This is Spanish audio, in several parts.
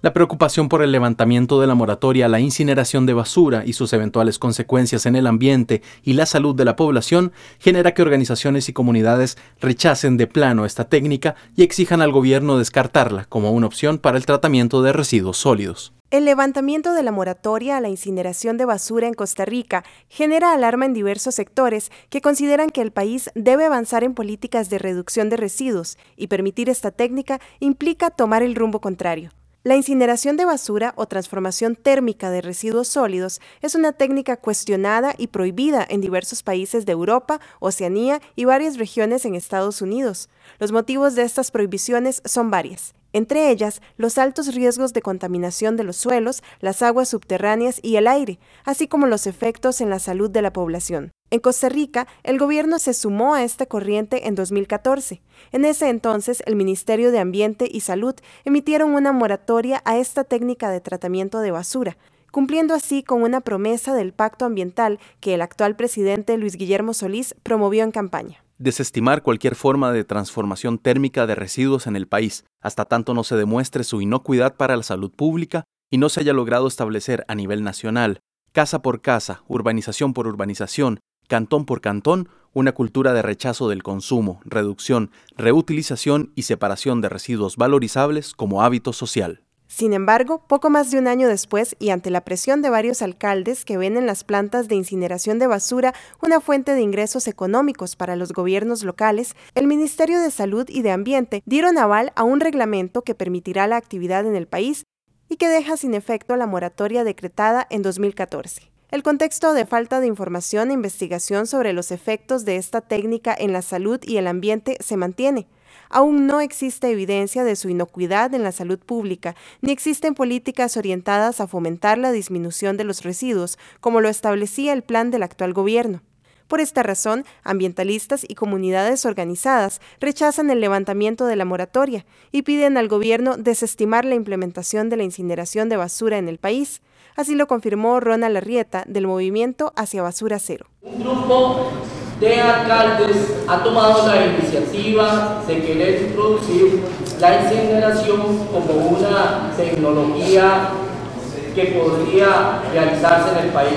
La preocupación por el levantamiento de la moratoria a la incineración de basura y sus eventuales consecuencias en el ambiente y la salud de la población genera que organizaciones y comunidades rechacen de plano esta técnica y exijan al gobierno descartarla como una opción para el tratamiento de residuos sólidos. El levantamiento de la moratoria a la incineración de basura en Costa Rica genera alarma en diversos sectores que consideran que el país debe avanzar en políticas de reducción de residuos y permitir esta técnica implica tomar el rumbo contrario. La incineración de basura o transformación térmica de residuos sólidos es una técnica cuestionada y prohibida en diversos países de Europa, Oceanía y varias regiones en Estados Unidos. Los motivos de estas prohibiciones son varias. Entre ellas, los altos riesgos de contaminación de los suelos, las aguas subterráneas y el aire, así como los efectos en la salud de la población. En Costa Rica, el gobierno se sumó a esta corriente en 2014. En ese entonces, el Ministerio de Ambiente y Salud emitieron una moratoria a esta técnica de tratamiento de basura, cumpliendo así con una promesa del Pacto Ambiental que el actual presidente Luis Guillermo Solís promovió en campaña. Desestimar cualquier forma de transformación térmica de residuos en el país, hasta tanto no se demuestre su inocuidad para la salud pública y no se haya logrado establecer a nivel nacional, casa por casa, urbanización por urbanización, cantón por cantón, una cultura de rechazo del consumo, reducción, reutilización y separación de residuos valorizables como hábito social. Sin embargo, poco más de un año después y ante la presión de varios alcaldes que ven en las plantas de incineración de basura una fuente de ingresos económicos para los gobiernos locales, el Ministerio de Salud y de Ambiente dieron aval a un reglamento que permitirá la actividad en el país y que deja sin efecto la moratoria decretada en 2014. El contexto de falta de información e investigación sobre los efectos de esta técnica en la salud y el ambiente se mantiene. Aún no existe evidencia de su inocuidad en la salud pública, ni existen políticas orientadas a fomentar la disminución de los residuos, como lo establecía el plan del actual gobierno. Por esta razón, ambientalistas y comunidades organizadas rechazan el levantamiento de la moratoria y piden al gobierno desestimar la implementación de la incineración de basura en el país. Así lo confirmó Ronald Arrieta, del movimiento Hacia Basura Cero. Un grupo de alcaldes ha tomado la iniciativa de querer introducir la incineración como una tecnología que podría realizarse en el país.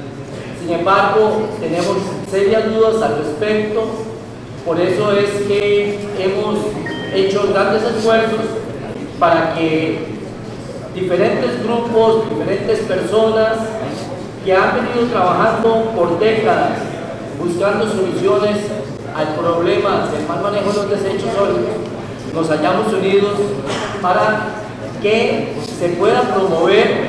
Sin embargo, tenemos serias dudas al respecto, por eso es que hemos hecho grandes esfuerzos para que diferentes grupos, diferentes personas que han venido trabajando por décadas buscando soluciones al problema del mal manejo de los desechos sólidos, nos hayamos unido para que se pueda promover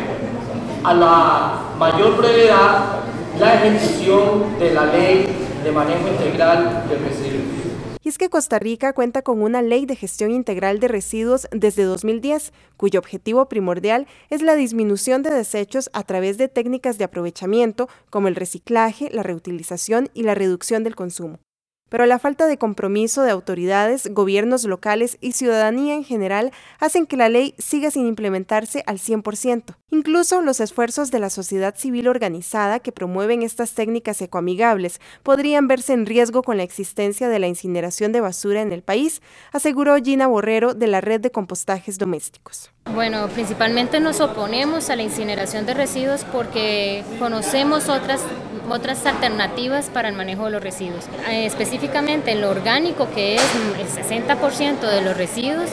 a la mayor brevedad la ejecución de la ley de manejo integral de residuos. Y es que Costa Rica cuenta con una ley de gestión integral de residuos desde 2010, cuyo objetivo primordial es la disminución de desechos a través de técnicas de aprovechamiento como el reciclaje, la reutilización y la reducción del consumo. Pero la falta de compromiso de autoridades, gobiernos locales y ciudadanía en general hacen que la ley siga sin implementarse al 100%. Incluso los esfuerzos de la sociedad civil organizada que promueven estas técnicas ecoamigables podrían verse en riesgo con la existencia de la incineración de basura en el país, aseguró Gina Borrero de la Red de Compostajes Domésticos. Bueno, principalmente nos oponemos a la incineración de residuos porque conocemos otras alternativas para el manejo de los residuos. Específicamente en lo orgánico, que es el 60% de los residuos,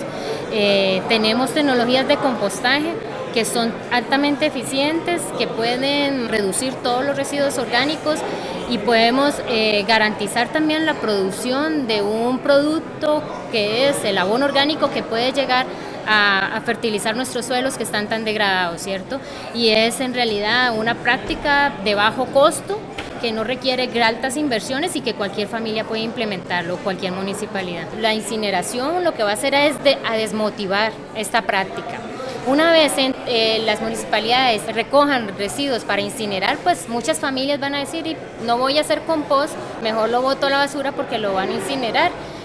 tenemos tecnologías de compostaje que son altamente eficientes, que pueden reducir todos los residuos orgánicos y podemos garantizar también la producción de un producto que es el abono orgánico que puede llegar a fertilizar nuestros suelos que están tan degradados, ¿cierto? Y es en realidad una práctica de bajo costo que no requiere altas inversiones y que cualquier familia puede implementarlo, cualquier municipalidad. La incineración lo que va a hacer es a desmotivar esta práctica. Una vez las municipalidades recojan residuos para incinerar, pues muchas familias van a decir, no voy a hacer compost, mejor lo boto a la basura porque lo van a incinerar.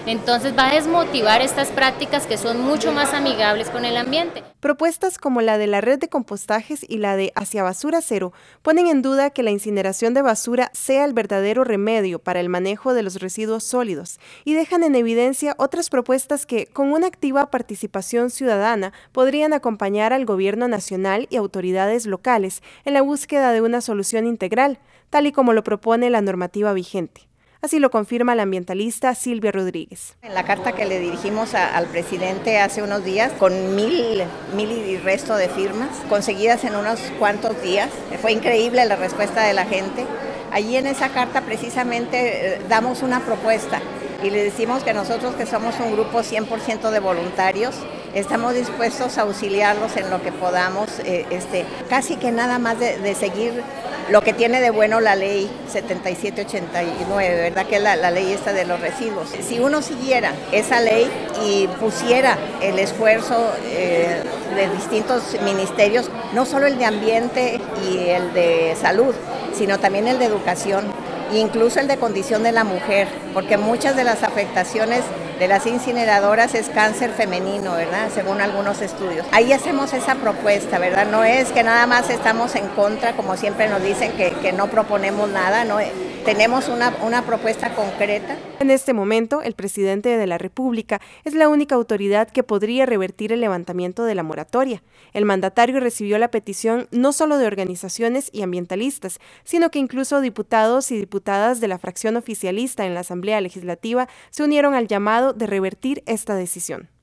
Entonces va a desmotivar estas prácticas que son mucho más amigables con el ambiente. Propuestas como la de la red de compostajes y la de Hacia Basura Cero ponen en duda que la incineración de basura sea el verdadero remedio para el manejo de los residuos sólidos y dejan en evidencia otras propuestas que, con una activa participación ciudadana, podrían acompañar al gobierno nacional y autoridades locales en la búsqueda de una solución integral, tal y como lo propone la normativa vigente. Así lo confirma la ambientalista Silvia Rodríguez. En la carta que le dirigimos al presidente hace unos días, con mil y resto de firmas, conseguidas en unos cuantos días, fue increíble la respuesta de la gente. Allí en esa carta precisamente damos una propuesta y le decimos que nosotros, que somos un grupo 100% de voluntarios, estamos dispuestos a auxiliarlos en lo que podamos, casi que nada más de seguir lo que tiene de bueno la ley 7789, ¿verdad? Que es la ley esta de los residuos. Si uno siguiera esa ley y pusiera el esfuerzo de distintos ministerios, no solo el de ambiente y el de salud, sino también el de educación, e incluso el de condición de la mujer, porque muchas de las afectaciones de las incineradoras es cáncer femenino, ¿verdad? Según algunos estudios. Ahí hacemos esa propuesta, ¿verdad? No es que nada más estamos en contra, como siempre nos dicen que no proponemos nada, no. Tenemos una propuesta concreta. En este momento, el presidente de la República es la única autoridad que podría revertir el levantamiento de la moratoria. El mandatario recibió la petición no solo de organizaciones y ambientalistas, sino que incluso diputados y diputadas de la fracción oficialista en la Asamblea Legislativa se unieron al llamado de revertir esta decisión.